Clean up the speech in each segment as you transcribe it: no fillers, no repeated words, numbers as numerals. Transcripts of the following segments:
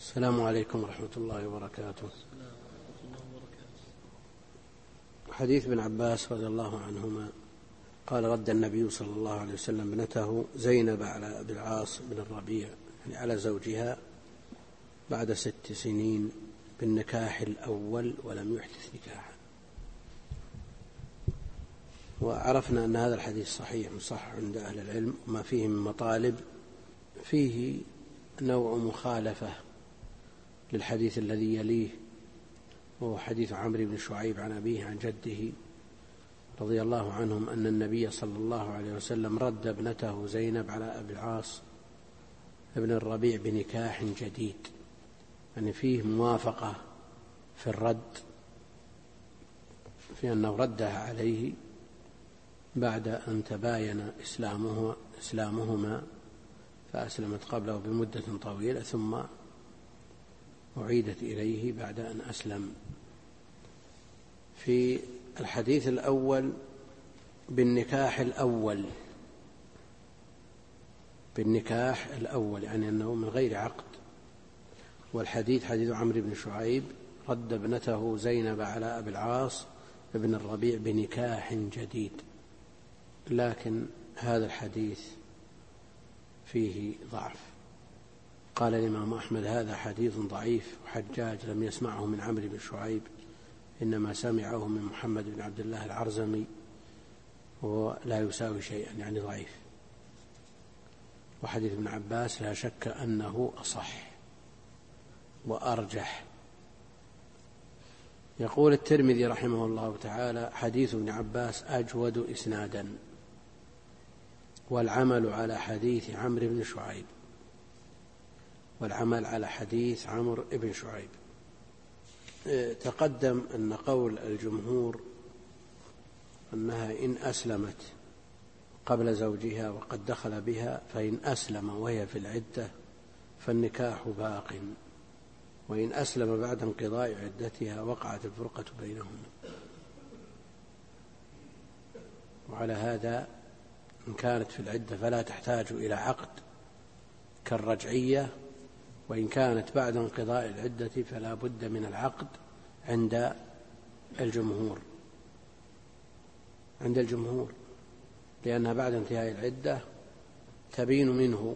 السلام عليكم ورحمة الله وبركاته. حديث ابن عباس رضي الله عنهما قال: رد النبي صلى الله عليه وسلم ابنته زينب على أبي العاص بن الربيع، يعني على زوجها، بعد 6 سنين بالنكاح الأول ولم يحدث نكاحا. وعرفنا أن هذا الحديث صحيح صح عند أهل العلم، وما فيه من مطالب فيه نوع مخالفة للحديث الذي يليه، وهو حديث عمرو بن شعيب عن أبيه عن جده رضي الله عنهم أن النبي صلى الله عليه وسلم رد ابنته زينب على أبي العاص ابن الربيع بنكاح جديد، يعني فيه موافقة في الرد، في أنه ردها عليه بعد أن تباين إسلامهما، فأسلمت قبله بمدة طويلة ثم أعيدت إليه بعد أن أسلم. في الحديث الأول بالنكاح الأول يعني أنه من غير عقد، والحديث حديث عمرو بن شعيب رد ابنته زينب على أبي العاص ابن الربيع بنكاح جديد، لكن هذا الحديث فيه ضعف. قال الإمام أحمد: هذا حديث ضعيف، وحجاج لم يسمعه من عمرو بن شعيب، إنما سمعه من محمد بن عبد الله العرزمي، ولا يساوي شيئا، يعني ضعيف. وحديث ابن عباس لا شك أنه أصح وأرجح. يقول الترمذي رحمه الله تعالى: حديث ابن عباس أجود إسنادا، والعمل على حديث عمرو بن شعيب، والعمل على حديث عمرو بن شعيب. تقدم أن قول الجمهور أنها إن أسلمت قبل زوجها وقد دخل بها، فإن أسلم وهي في العدة فالنكاح باق، وإن أسلم بعد انقضاء عدتها وقعت الفرقة بينهما. وعلى هذا إن كانت في العدة فلا تحتاج إلى عقد كالرجعية، وإن كانت بعد انقضاء العدة فلا بد من العقد عند الجمهور، لأنها بعد انتهاء العدة تبين منه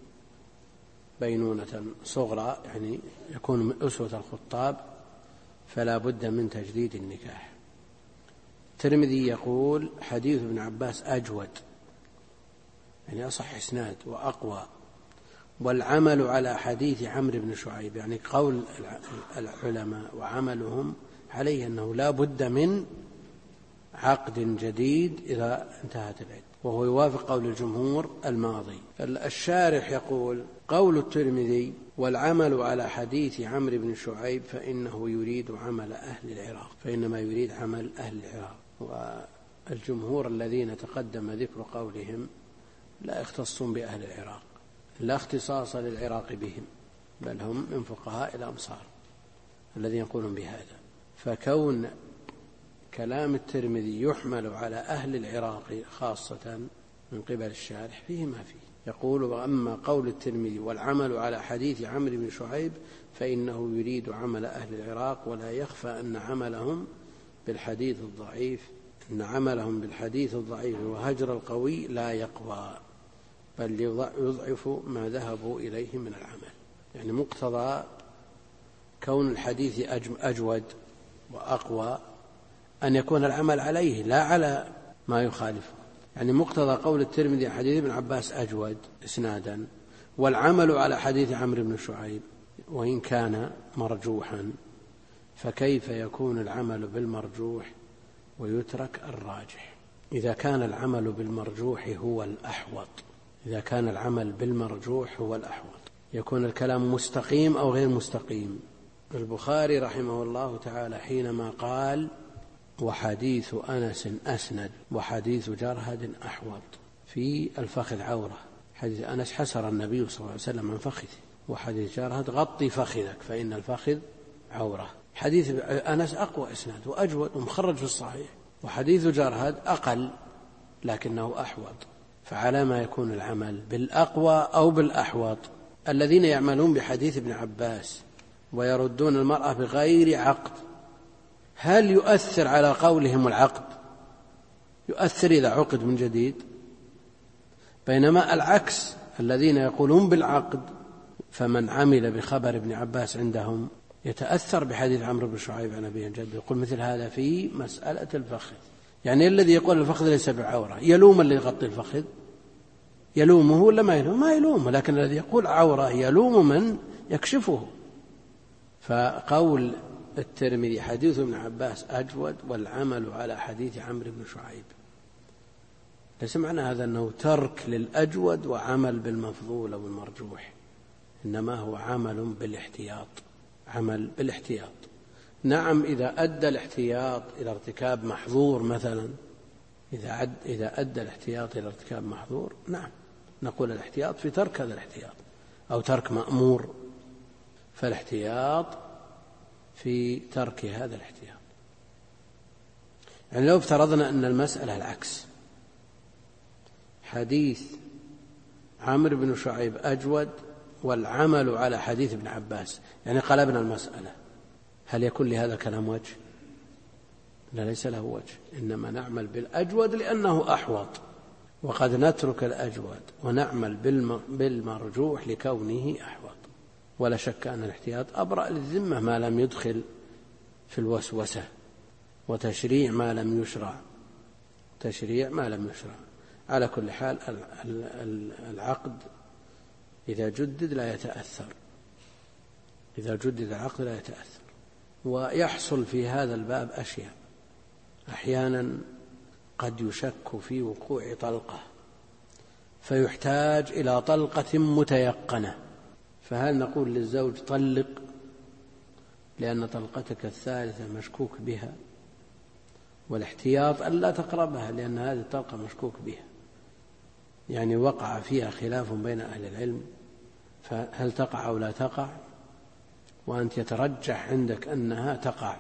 بينونة صغرى، يعني يكون أسوة الخطاب، فلا بد من تجديد النكاح. الترمذي يقول: حديث ابن عباس أجود، يعني أصح إسناد وأقوى، والعمل على حديث عمرو بن شعيب، يعني قول العلماء وعملهم عليه أنه لا بد من عقد جديد إذا انتهت العدة، وهو يوافق قول الجمهور الماضي. الشارح يقول: قول الترمذي والعمل على حديث عمرو بن شعيب فإنه يريد عمل أهل العراق، فإنما يريد عمل أهل العراق. والجمهور الذين تقدم ذكر قولهم لا يختصون بأهل العراق، لا اختصاص للعراق بهم، بل هم من فقهاء الأمصار الذين يقولون بهذا. فكون كلام الترمذي يحمل على أهل العراق خاصة من قبل الشارح فيه ما فيه. يقول: وأما قول الترمذي والعمل على حديث عمرو بن شعيب فإنه يريد عمل أهل العراق، ولا يخفى أن عملهم بالحديث الضعيف وهجر القوي لا يقوى، بل يضعف ما ذهبوا إليه من العمل. يعني مقتضى كون الحديث أجود وأقوى أن يكون العمل عليه لا على ما يخالفه. يعني مقتضى قول الترمذي حديث ابن عباس أجود إسنادا، والعمل على حديث عمرو بن شعيب وإن كان مرجوحا، فكيف يكون العمل بالمرجوح ويترك الراجح؟ إذا كان العمل بالمرجوح هو الأحوط، يكون الكلام مستقيم أو غير مستقيم. البخاري رحمه الله تعالى حينما قال: وحديث أنس أسند وحديث جرهد أحوط، في الفخذ عورة. حديث أنس حسر النبي صلى الله عليه وسلم عن فخذه، وحديث جرهد غطي فخذك فإن الفخذ عورة. حديث أنس أقوى إسناد وأجود ومخرج في الصحيح، وحديث جرهد أقل لكنه أحوط. فعلى ما يكون العمل بالأقوى أو بالأحوط؟ الذين يعملون بحديث ابن عباس ويردون المرأة بغير عقد، هل يؤثر على قولهم العقد؟ يؤثر إذا عقد من جديد، بينما العكس الذين يقولون بالعقد فمن عمل بخبر ابن عباس عندهم يتأثر بحديث عمرو بن شعيب عن أبيه جده. يقول مثل هذا في مسألة الفخذ، يعني الذي يقول الفخذ ليس بعورة يلوم اللي يغطي الفخذ؟ يلومه ولا ما يلومه؟ ما يلومه، لكن الذي يقول عورة يلوم من يكشفه. فقول الترمذي حديث ابن عباس أجود والعمل على حديث عمرو بن شعيب، ليس معنى هذا أنه ترك للأجود وعمل بالمفضول أو المرجوح، إنما هو عمل بالاحتياط، عمل بالاحتياط. نعم إذا أدى الاحتياط إلى ارتكاب محظور مثلا، إذا أدى الاحتياط إلى ارتكاب محظور، نعم نقول الاحتياط في ترك هذا الاحتياط أو ترك مأمور، فالاحتياط في ترك هذا الاحتياط. يعني لو افترضنا أن المسألة العكس، حديث عمرو بن شعيب أجود والعمل على حديث ابن عباس، يعني قلبنا المسألة، هل يكون لهذا الكلام وجه؟ لا، ليس له وجه، إنما نعمل بالأجود لأنه أحوط، وقد نترك الأجود ونعمل بالمرجوح لكونه أحوط. ولا شك أن الاحتياط أبرأ للذمة ما لم يدخل في الوسوسة، وتشريع ما لم يشرع، تشريع ما لم يشرع. على كل حال العقد إذا جدد لا يتأثر، إذا جدد العقد لا يتأثر. ويحصل في هذا الباب أشياء، أحيانا قد يشك في وقوع طلقة فيحتاج إلى طلقة متيقنة، فهل نقول للزوج طلق لأن طلقتك الثالثة مشكوك بها، والاحتياط أن لا تقربها لأن هذه الطلقة مشكوك بها، يعني وقع فيها خلاف بين أهل العلم، فهل تقع أو لا تقع، وأنت يترجح عندك أنها تقع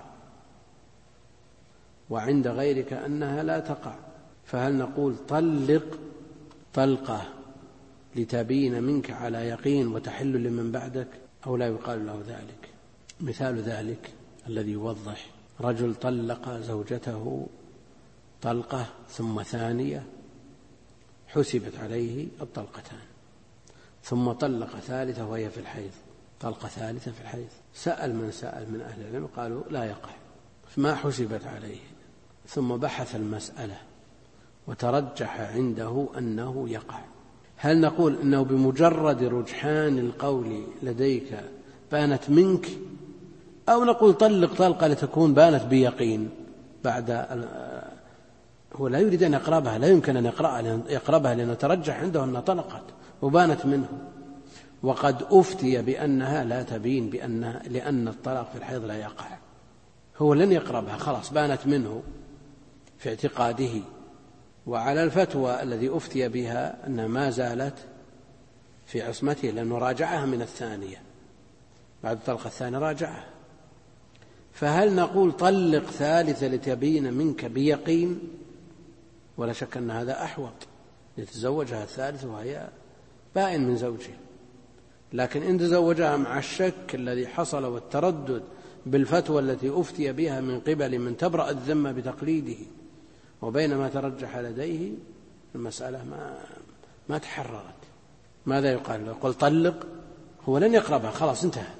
وعند غيرك أنها لا تقع، فهل نقول طلق طلقة لتبين منك على يقين وتحل لمن بعدك، أو لا يقال له ذلك؟ مثال ذلك الذي يوضح: رجل طلق زوجته طلقة ثم ثانية حسبت عليه الطلقتان، ثم طلق ثالثة وهي في الحيض، طلقة ثالثة في الحيض. سأل من سأل من أهل العلم قالوا لا يقع، فما حسبت عليه، ثم بحث المسألة وترجح عنده أنه يقع. هل نقول أنه بمجرد رجحان القول لديك بانت منك، أو نقول طلق طلقة لتكون بانت بيقين بعد هو لا يريد أن يقربها، لا يمكن أن يقربها لأنه ترجح عنده أنها طلقت وبانت منه، وقد أفتي بأنها لا تبين لأن الطلاق في الحيض لا يقع، هو لن يقربها خلاص بانت منه في اعتقاده. وعلى الفتوى الذي أفتي بها أنها ما زالت في عصمته لأنه راجعها من الثانية، بعد الطلقة الثانية راجعها. فهل نقول طلق ثالثة لتبين منك بيقين؟ ولا شك أن هذا أحوط، لتزوجها الثالثة وهي بائن من زوجها. لكن إن تزوجها مع الشك الذي حصل والتردد بالفتوى التي أفتي بها من قبل من تبرأ الذمة بتقليده، وبينما ترجح لديه المسألة ما تحررت، ماذا يقال له؟ يقول طلق، هو لن يقربها خلاص انتهى،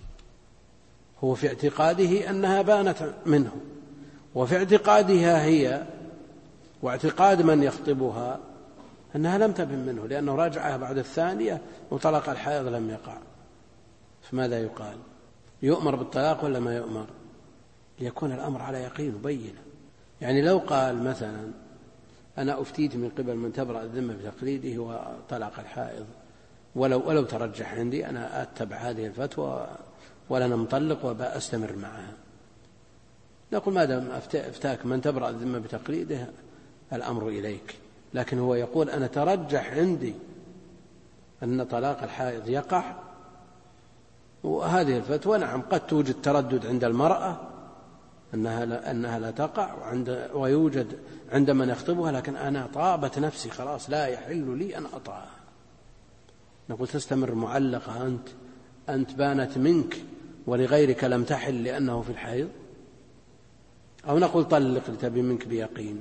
هو في اعتقاده أنها بانت منه، وفي اعتقادها هي واعتقاد من يخطبها أنها لم تبن منه لأنه راجعها بعد الثانية وطلق الحائض لم يقع. فماذا يقال؟ يؤمر بالطلاق ولا ما يؤمر؟ ليكون الأمر على يقين وبينه. يعني لو قال مثلا أنا أفتيت من قبل من تبرأ الذمة بتقليده وطلق الحائض، ولو ترجح عندي أنا أتبع هذه الفتوى ولا نمطلق وبأستمر معها، نقول ما دام افتاك من تبرأ الذمة بتقليده الأمر إليك. لكن هو يقول أنا ترجح عندي أن طلاق الحائض يقع، وهذه الفتوى نعم قد توجد تردد عند المرأة أنها لا تقع ويوجد عند من يخطبها، لكن أنا طابت نفسي خلاص لا يحل لي أن أطأها، نقول تستمر معلقة أنت بانت منك ولغيرك لم تحل لأنه في الحيض، أو نقول طلق لتبي منك بيقين؟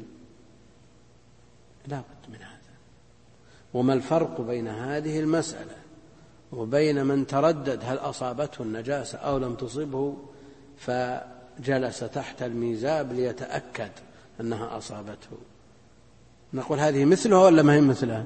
لا بد من هذا. وما الفرق بين هذه المسألة وبين من تردد هل أصابته النجاسة أو لم تصبه فجلس تحت الميزاب ليتأكد أنها أصابته؟ نقول هذه مثلها ولا ما هي مثلها؟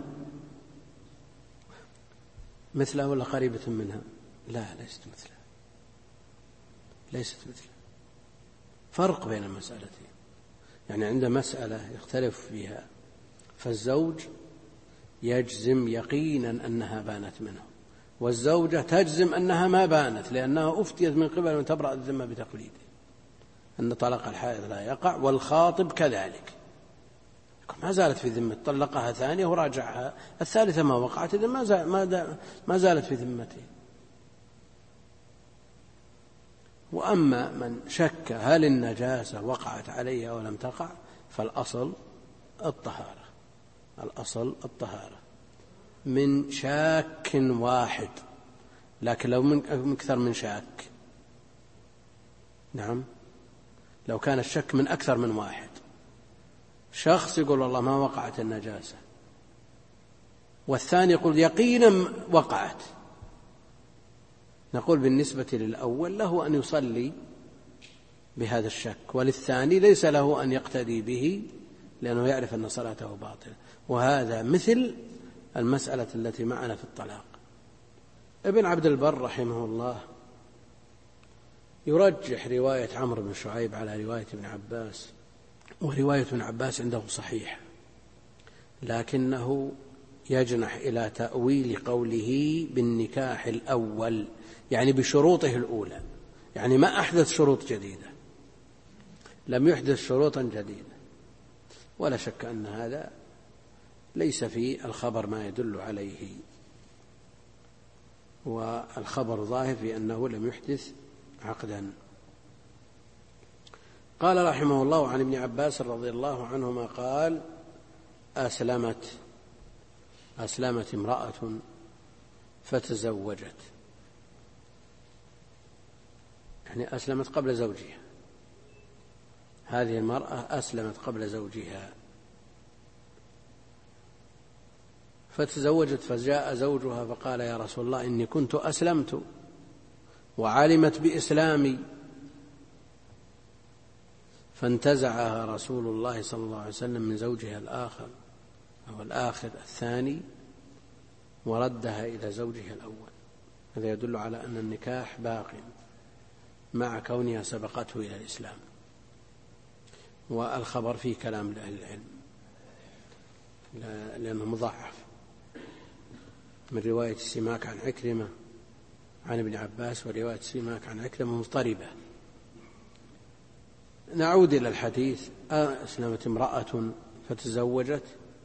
مثلها ولا قريبة منها؟ لا، ليست مثلها، ليست مثلها. فرق بين المسألتين. يعني عند مسألة يختلف فيها فالزوج يجزم يقينا أنها بانت منه، والزوجة تجزم أنها ما بانت لأنها أفتيت من قبل من تبرأ الذمة بتقليده أن طلاق الحائض لا يقع، والخاطب كذلك ما زالت في ذمة، طلقها ثانية وراجعها الثالثة ما وقعت، إذن ما زالت في ذمته. وأما من شك هل النجاسة وقعت عليه أو لم تقع فالأصل الطهارة، الأصل الطهارة من شاك واحد. لكن لو من أكثر من شاك، نعم، لو كان الشك من أكثر من واحد، شخص يقول والله ما وقعت النجاسة والثاني يقول يقينا وقعت، نقول بالنسبة للأول له أن يصلي بهذا الشك، وللثاني ليس له أن يقتدي به لأنه يعرف أن صلاته باطلة. وهذا مثل المسألة التي معنا في الطلاق. ابن عبد البر رحمه الله يرجح رواية عمرو بن شعيب على رواية ابن عباس، ورواية ابن عباس عنده صحيح، لكنه يجنح إلى تأويل قوله بالنكاح الأول، يعني بشروطه الأولى، يعني ما أحدث شروط جديدة، لم يحدث شروطا جديدة. ولا شك أن هذا ليس في الخبر ما يدل عليه، والخبر ظاهر في أنه لم يحدث عقدا. قال رحمه الله عن ابن عباس رضي الله عنهما قال أسلمت امرأة فتزوجت، يعني أسلمت قبل زوجها، هذه المرأة أسلمت قبل زوجها فتزوجت، فجاء زوجها فقال يا رسول الله إني كنت أسلمت وعلمت بإسلامي، فانتزعها رسول الله صلى الله عليه وسلم من زوجها الآخر أو الآخر الثاني وردها إلى زوجها الأول. هذا يدل على أن النكاح باق مع كونها سبقته إلى الإسلام. والخبر فيه كلام لأهل العلم لأنه مضاعف من رواية سماك عن عكرمة عن ابن عباس، ورواية سماك عن عكرمة مضطربة. نعود إلى الحديث. أسلمت امرأة فتزوجت،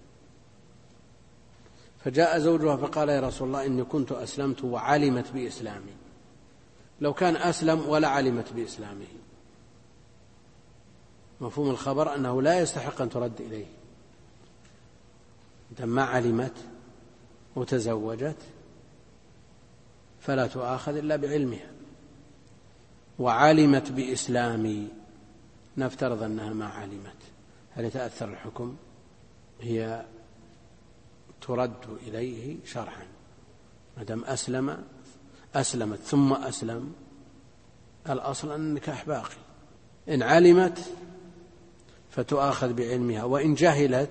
فجاء زوجها فقال يا رسول الله إني كنت أسلمت وعلمت بإسلامي. لو كان أسلم ولا علمت بإسلامه، مفهوم الخبر أنه لا يستحق أن ترد إليه. ما علمت وتزوجت فلا تؤاخذ إلا بعلمها. وعلمت بإسلامي، نفترض أنها ما علمت، هل يتأثر الحكم؟ هي ترد إليه شرعا ما دام أسلمت ثم أسلم، الأصل أن النكاح باقي. إن علمت فتؤاخذ بعلمها، وإن جهلت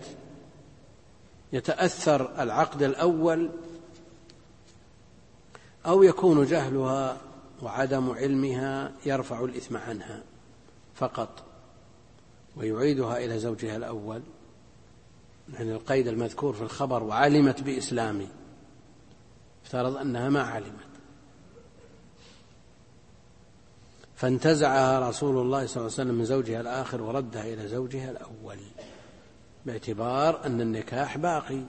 يتأثر العقد الأول، أو يكون جهلها وعدم علمها يرفع الإثم عنها فقط ويعيدها إلى زوجها الأول. يعني القيد المذكور في الخبر وعلمت بإسلامي، افترض أنها ما علمت، فانتزعها رسول الله صلى الله عليه وسلم من زوجها الآخر وردها إلى زوجها الأول، باعتبار أن النكاح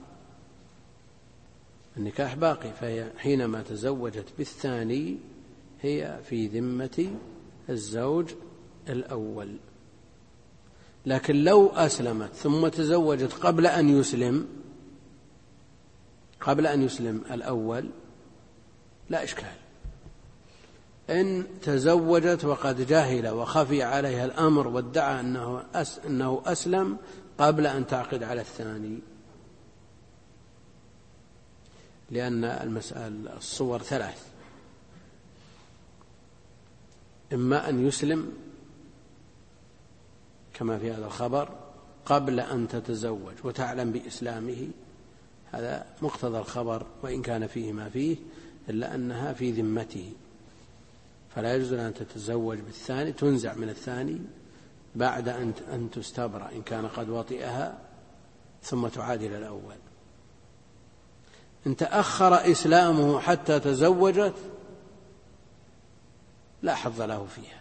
باقي، فهي حينما تزوجت بالثاني هي في ذمة الزوج الأول. لكن لو أسلمت ثم تزوجت قبل أن يسلم الأول لا إشكال. إن تزوجت وقد جهل وخفي عليها الأمر وادعى أنه أسلم قبل أن تعقد على الثاني، لأن الصور ثلاث: إما أن يسلم كما في هذا الخبر قبل أن تتزوج وتعلم بإسلامه، هذا مقتضى الخبر وإن كان فيه ما فيه، إلا أنها في ذمته، فلا يجوز أن تتزوج بالثاني، تنزع من الثاني بعد أن تستبرأ إن كان قد وطئها، ثم تعاد إلى الأول. إن تأخر إسلامه حتى تزوجت لا حظ له فيها،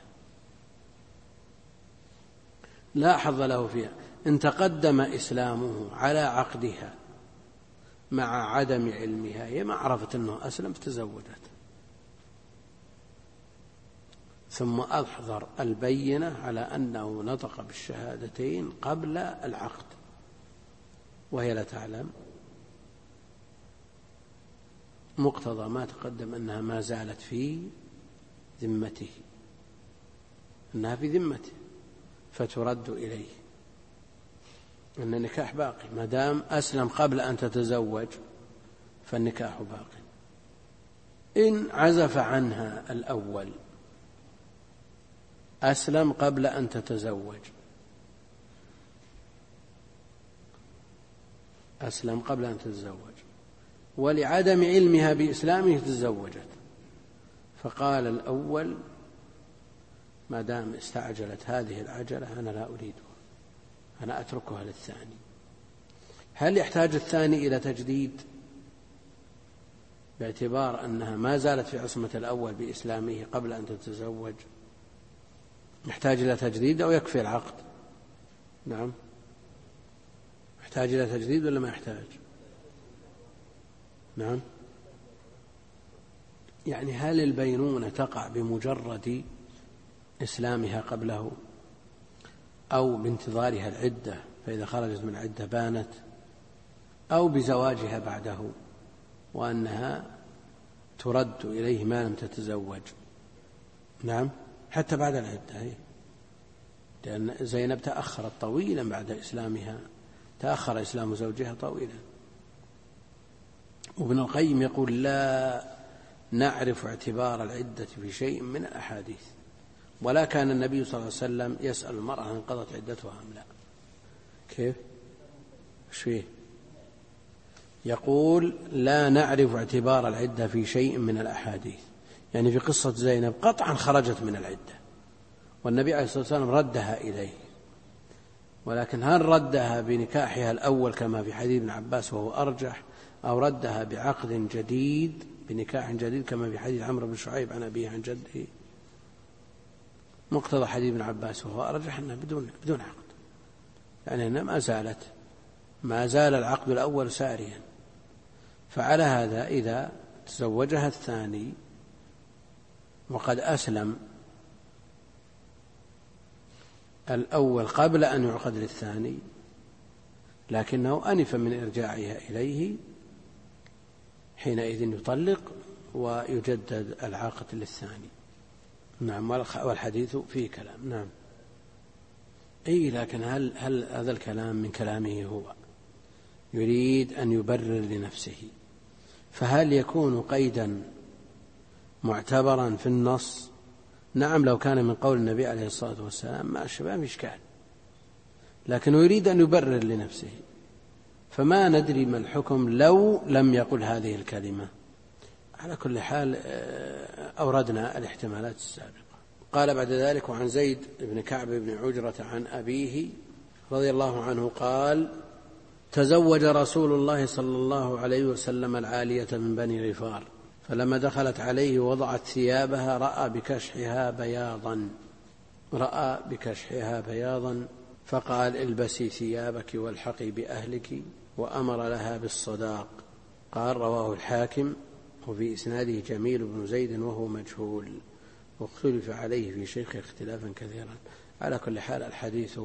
لا حظ له فيها. إن تقدم إسلامه على عقدها مع عدم علمها، هي ما عرفت أنه أسلم فتزوجت، ثم أحضر البينة على أنه نطق بالشهادتين قبل العقد وهي لا تعلم، مقتضى ما تقدم أنها ما زالت في ذمته، أنها في ذمته، فترد إليه، أن النكاح باقي ما دام أسلم قبل أن تتزوج، فالنكاح باقي. إن عزف عنها الأول، أسلم قبل أن تتزوج، أسلم قبل أن تتزوج، ولعدم علمها بإسلامه تزوجت، فقال الأول: ما دام استعجلت هذه العجلة أنا لا أريدها، أنا أتركها للثاني. هل يحتاج الثاني إلى تجديد باعتبار أنها ما زالت في عصمة الأول بإسلامه قبل أن تتزوج؟ يحتاج إلى تجديد أو يكفي العقد؟ نعم، يحتاج إلى تجديد ولا ما يحتاج؟ نعم، يعني هل البينونة تقع بمجرد إسلامها قبله، أو بانتظارها العدة فإذا خرجت من العدة بانت، أو بزواجها بعده وأنها ترد إليه ما لم تتزوج؟ نعم، حتى بعد العدة، لأن زينب تأخرت طويلا بعد إسلامها، تأخر إسلام زوجها طويلا. وابن القيم يقول: لا نعرف اعتبار العدة في شيء من الأحاديث، ولا كان النبي صلى الله عليه وسلم يسأل المرأة هل انقضت عدتها أم لا. كيف؟ ايش فيه؟ يقول: لا نعرف اعتبار العدة في شيء من الأحاديث، يعني في قصة زينب قطعا خرجت من العدة والنبي عليه الصلاة والسلام ردها إليه، ولكن هل ردها بنكاحها الأول كما في حديث ابن عباس وهو أرجح، أو ردها بعقد جديد بنكاح جديد كما في حديث عمرو بن شعيب عن أبيه عن جده؟ مقتضى حديث ابن عباس وهو أرجح أنها بدون عقد، يعني أنها ما زال العقد الأول ساريا. فعلى هذا إذا تزوجها الثاني وقد أسلم الأول قبل أن يعقد للثاني، لكنه أنف من إرجاعها إليه، حينئذ يطلق ويجدد العقد للثاني. نعم، والحديث فيه كلام. نعم، لكن هل هذا الكلام من كلامه هو يريد أن يبرر لنفسه، فهل يكون قيدا معتبرا في النص؟ نعم، لو كان من قول النبي عليه الصلاة والسلام ما في إشكال، لكنه يريد أن يبرر لنفسه، فما ندري ما الحكم لو لم يقل هذه الكلمة. على كل حال أوردنا الاحتمالات السابقة. قال بعد ذلك: وعن زيد بن كعب بن عجرة عن أبيه رضي الله عنه قال: تزوج رسول الله صلى الله عليه وسلم العالية من بني غفار، فلما دخلت عليه وضعت ثيابها رأى بكشحها بياضا فقال: البسي ثيابك والحقي بأهلك، وأمر لها بالصداق. قال: رواه الحاكم، وفي إسناده جميل بن زيد وهو مجهول، واختلف عليه في شيخه اختلافا كثيرا. على كل حال الحديث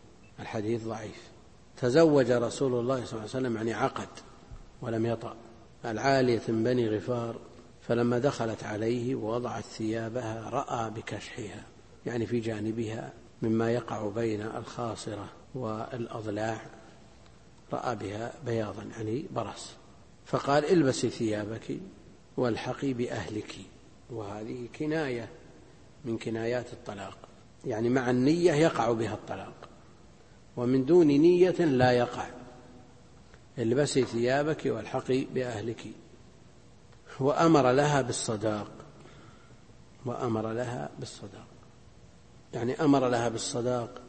ضعيف. تزوج رسول الله صلى الله عليه وسلم يعني عقد ولم يطأ، العالية من بني غفار، فلما دخلت عليه ووضعت ثيابها رأى بكشحها، يعني في جانبها مما يقع بين الخاصرة والأضلاع، رأى بها بياضا يعني برص، فقال البسي ثيابك والحقي بأهلك. وهذه كناية من كنايات الطلاق، يعني مع النية يقع بها الطلاق، ومن دون نية لا يقع. البسي ثيابك والحقي بأهلك. وأمر لها بالصداق، وأمر لها بالصداق، يعني أمر لها بالصداق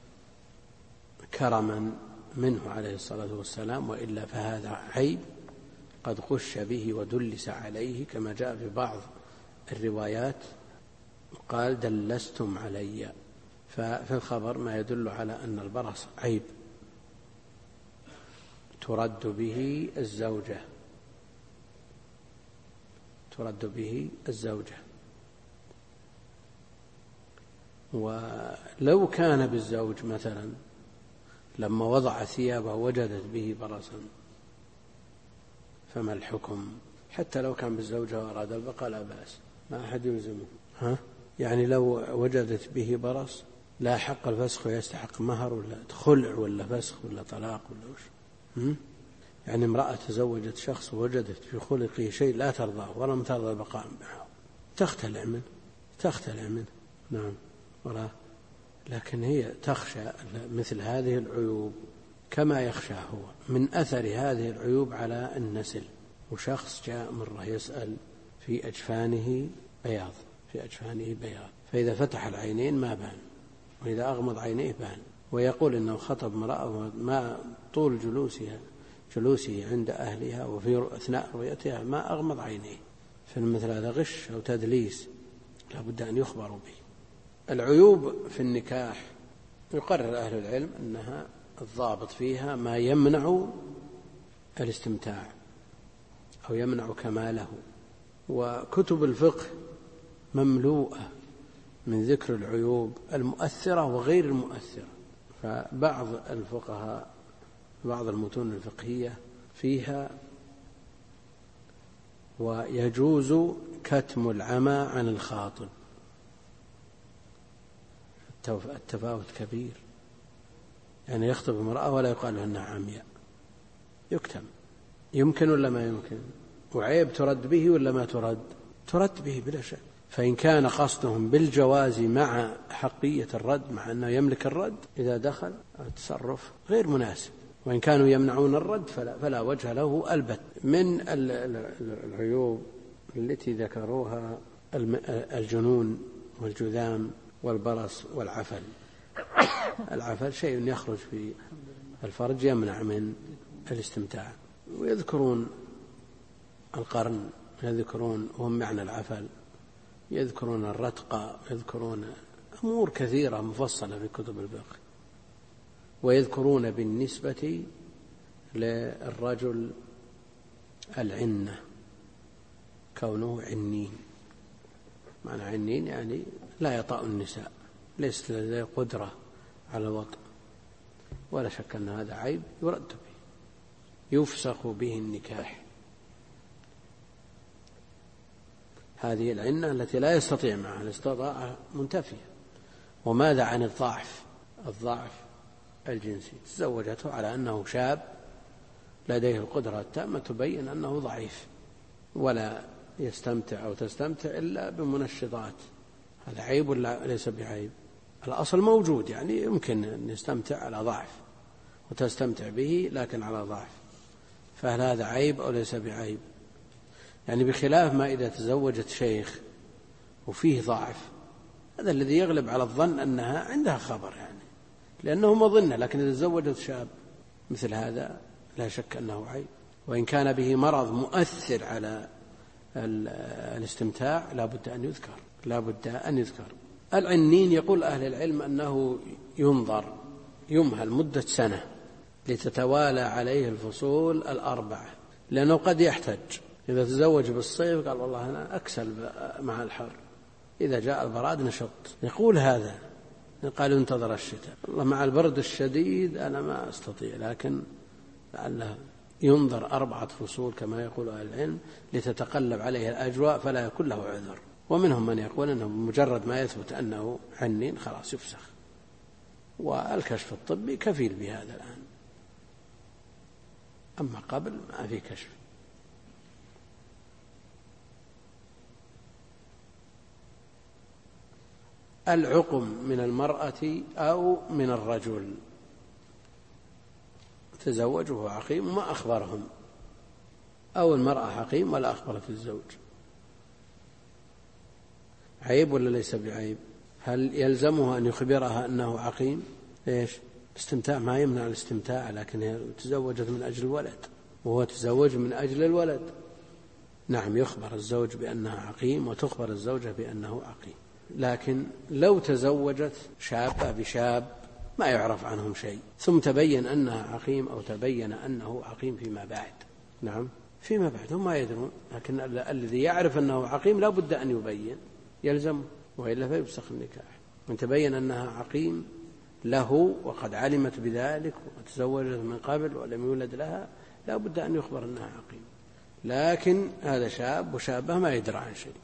كرما منه عليه الصلاة والسلام، وإلا فهذا عيب قد غش به ودلس عليه، كما جاء في بعض الروايات قال دلستم علي. ففي الخبر ما يدل على أن البرص عيب ترد به الزوجة، ترد به الزوجة. ولو كان بالزوج مثلا لما وضع ثيابه وجدت به برصا فما الحكم؟ حتى لو كان بالزوجة وأراد البقاء لا بأس، ما أحد يلزمه. يعني لو وجدت به برص لا حق الفسخ ويستحق مهر ولا خلع ولا فسخ ولا طلاق ولا وش. يعني امرأة تزوجت شخص ووجدت في خلقه شيء لا ترضاه ولم ترضى البقاء معه، تختلع منه. نعم ولا، لكن هي تخشى مثل هذه العيوب كما يخشى هو من أثر هذه العيوب على النسل. وشخص جاء مرة يسأل في أجفانه بياض، فإذا فتح العينين ما بان، وإذا أغمض عينيه بان، ويقول إنه خطب امرأة ما طول جلوسه عند أهلها وفي أثناء رؤيتها ما أغمض عينيه. فمثل هذا غش أو تدليس لا بد أن يخبروا به. العيوب في النكاح يقرر أهل العلم أنها الضابط فيها ما يمنع الاستمتاع أو يمنع كماله، وكتب الفقه مملوءة من ذكر العيوب المؤثرة وغير المؤثرة. فبعض الفقهاء بعض المتون الفقهية فيها ويجوز كتم العمى عن الخاطب. التفاوت كبير، يعني يخطب امرأة ولا يقال أنها عمياء، يكتم. يمكن ولا ما يمكن؟ وعيب ترد به ولا ما ترد به بلا شك. فإن كان قصدهم بالجواز مع حقية الرد، مع أنه يملك الرد إذا دخل، التصرف غير مناسب. وإن كانوا يمنعون الرد فلا وجه له البت. من العيوب التي ذكروها الجنون والجذام والبرص والعفل. العفل شيء يخرج في الفرج يمنع من الاستمتاع. ويذكرون القرن، يذكرون هم معنى العفل، يذكرون الرتقة، يذكرون أمور كثيرة مفصلة في كتب الفقه. ويذكرون بالنسبة للرجل العنة، كونه عنين. معنى عنين يعني لا يطأ النساء، ليس لديه قدرة على الوطء، ولا شك أن هذا عيب يرد به، يفسخ به النكاح. هذه العنة التي لا يستطيع معها الاستطاعة منتفية. وماذا عن الضعف الجنسي؟ تزوجته على أنه شاب لديه القدرة التامة، تبين أنه ضعيف ولا يستمتع أو تستمتع إلا بمنشطات. هذا عيب ولا ليس بعيب؟ الأصل موجود، يعني يمكن أن يستمتع على ضعف وتستمتع به لكن على ضعف. فهل هذا عيب أو ليس بعيب؟ يعني بخلاف ما إذا تزوجت شيخ وفيه ضعف، هذا الذي يغلب على الظن أنها عندها خبر، يعني لأنه مظنة. لكن إذا تزوجت شاب مثل هذا لا شك أنه عيب. وإن كان به مرض مؤثر على الاستمتاع لا بد أن يذكر. العنين يقول أهل العلم أنه يمهل مدة سنة لتتوالى عليه الفصول 4، لأنه قد يحتج. إذا تزوج بالصيف قال والله أنا أكسل مع الحر، إذا جاء البراد نشط. يقول هذا، قال انتظر الشتاء، والله مع البرد الشديد أنا ما أستطيع، لكن لعله ينظر 4 فصول كما يقول أهل العلم لتتقلب عليه الأجواء فلا يكون له عذر. ومنهم من يقول أنه بمجرد ما يثبت أنه عنين خلاص يفسخ، والكشف الطبي كفيل بهذا الآن، أما قبل ما في كشف. العقم من المرأة أو من الرجل، تزوجه عقيم وما أخبرهم، أو المرأة عقيم ولا أخبرت الزوج، عيب ولا ليس بعيب؟ هل يلزمها أن يخبرها أنه عقيم؟ إيش؟ الاستمتاع ما يمنع الاستمتاع، لكن هي تزوجت من أجل الولد وهو تزوج من أجل الولد. نعم يخبر الزوج بأنها عقيم وتخبر الزوجة بأنه عقيم، لكن لو تزوجت شابة بشاب ما يعرف عنهم شيء ثم تبين أنها عقيم أو تبين أنه عقيم فيما بعد، نعم فيما بعد هم ما يدرون، لكن الذي يعرف أنه عقيم لا بد أن يبين، يلزم، وإلا فيفسخ النكاح. من تبين أنها عقيم له وقد علمت بذلك وتزوجت من قبل ولم يولد لها لا بد أن يخبر أنها عقيم. لكن هذا شاب وشابة ما يدرى عن شيء،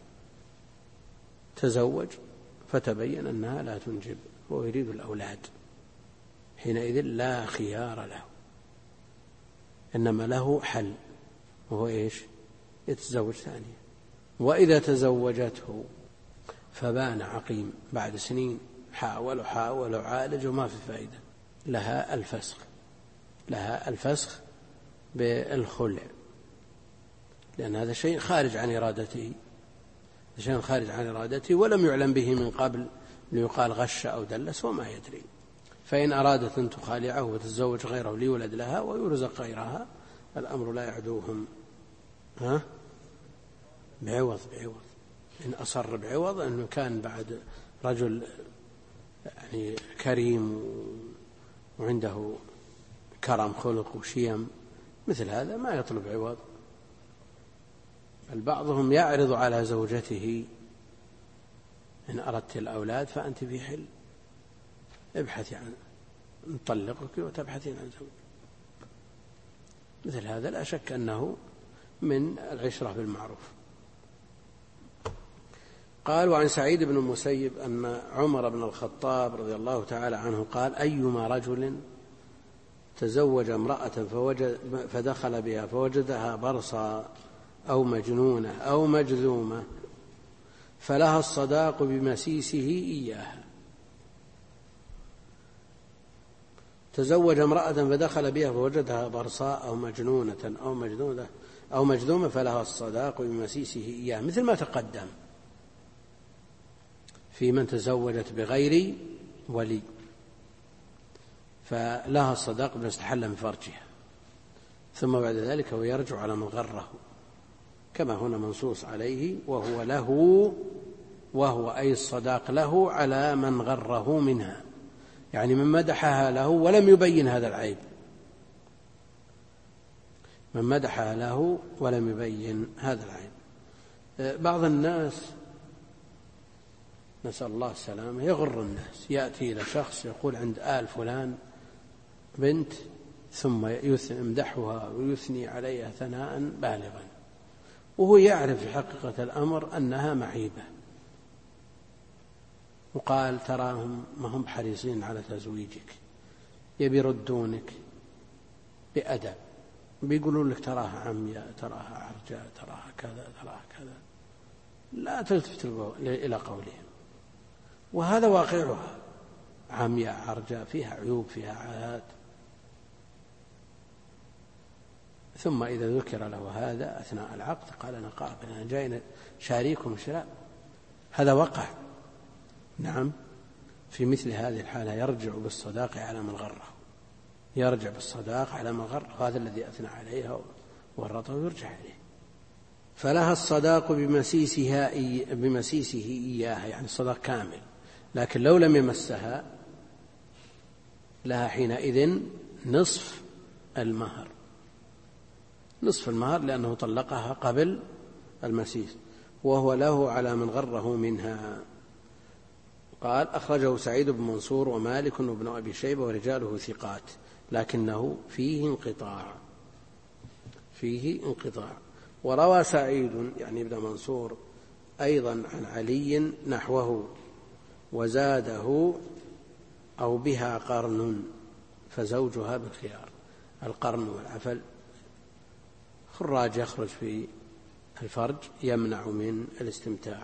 تزوج فتبين أنها لا تنجب وهو يريد الأولاد، حينئذ لا خيار له، إنما له حل، وهو إيش؟ يتزوج ثانية. وإذا تزوجته فبان عقيم بعد سنين حاول وعالج وما في فائدة، لها الفسخ، لها الفسخ بالخلع، لأن هذا شيء خارج عن إرادته، شيء خارج عن إرادته ولم يعلم به من قبل ليقال غش أو دلس وما يدري. فإن أرادت أن تخالعه وتتزوج غيره ليولد لها ويرزق غيرها الأمر لا يعدوهم بعوض. إن أصر بعوض أنه كان بعد رجل يعني كريم وعنده كرم خلق وشيم، مثل هذا ما يطلب عوض، بل بعضهم يعرض على زوجته إن أردت الأولاد فأنت في حل، ابحثي عن نطلقك وتبحثين عن زوج. مثل هذا لا شك أنه من العشرة بالمعروف. قال: وعن سعيد بن المسيب أن عمر بن الخطاب رضي الله تعالى عنه قال: أيما رجل تزوج امرأة فدخل بها فوجدها برصا أو مجنونة أو مجذومة فلها الصداق بمسيسه إياها. تزوج امرأة فدخل بها فوجدها برصاء أو مجنونة أو مجذومة فلها الصداق بمسيسه إياها، مثل ما تقدم في من تزوجت بغير ولي، فلها الصداق بما استحل من فرجها، ثم بعد ذلك هو يرجع على من غره، كما هنا منصوص عليه وهو أي الصداق له على من غره منها، يعني من مدحها له ولم يبين هذا العيب، من مدحها له ولم يبين هذا العيب. بعض الناس نسأل الله السلامة يغر الناس، يأتي إلى شخص يقول عند آل فلان بنت ثم يمدحها ويثني عليها ثناء بالغا، وهو يعرف في حقيقة الأمر أنها معيبة، وقال تراهم ما هم حريصين على تزويجك، يبي يردونك بأدب، بيقولون لك تراها عمياء، تراها عرجاء، تراها كذا، تراها كذا، لا تلتفت إلى قولهم، وهذا واقعها، عمياء عرجاء، فيها عيوب، فيها عاهات. ثم إذا ذكر له هذا أثناء العقد قال أنا قابل، أنا جاي شاريكم شراء، هذا وقع. نعم، في مثل هذه الحالة يرجع بالصداق على من غره، يرجع بالصداق على من غره، هذا الذي أثنى عليها ورطه يرجع عليه. فلها الصداق بمسيسه إياها، يعني الصداق كامل، لكن لو لم يمسها لها حينئذ نصف المهر، نصف المهر لأنه طلقها قبل المسيس، وهو له على من غره منها. قال: أخرجه سعيد بن منصور ومالك وابن أبي شيبة ورجاله ثقات، لكنه فيه انقطاع. فيه انقطاع. وروى سعيد يعني ابن منصور أيضا عن علي نحوه وزاده أو بها قرن فزوجها بالخيار. القرن والعفل خراج يخرج في الفرج يمنع من الاستمتاع.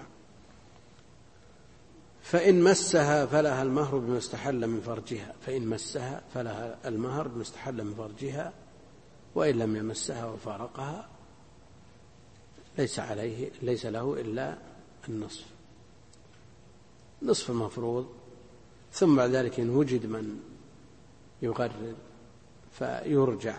فإن مسها فلها المهر بما استحل من فرجها، فإن مسها فلها المهر بما استحل من فرجها، وإن لم يمسها وفارقها ليس له إلا النصف، نصف المفروض. ثم بعد ذلك إن وجد من يغرر فيرجع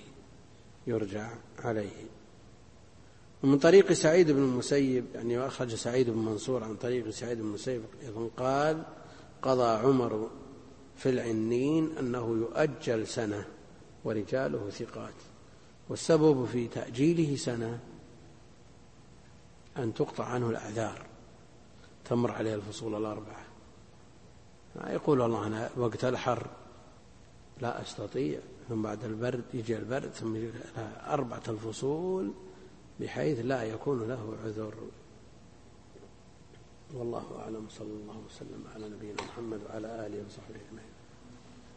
عليه. ومن طريق سعيد بن المسيب يعني وأخرج سعيد بن منصور عن طريق سعيد بن المسيب أيضا قال قضى عمر في العنين أنه يؤجل سنة ورجاله ثقات، والسبب في تأجيله سنة أن تقطع عنه الأعذار، تمر عليه الفصول الأربعة. يقول والله أنا وقت الحر لا أستطيع، ثم بعد البرد يجي البرد، ثم يجي 4 الفصول بحيث لا يكون له عذر. والله أعلم. صلى الله وسلم على نبينا محمد وعلى آله وصحبه أجمعين.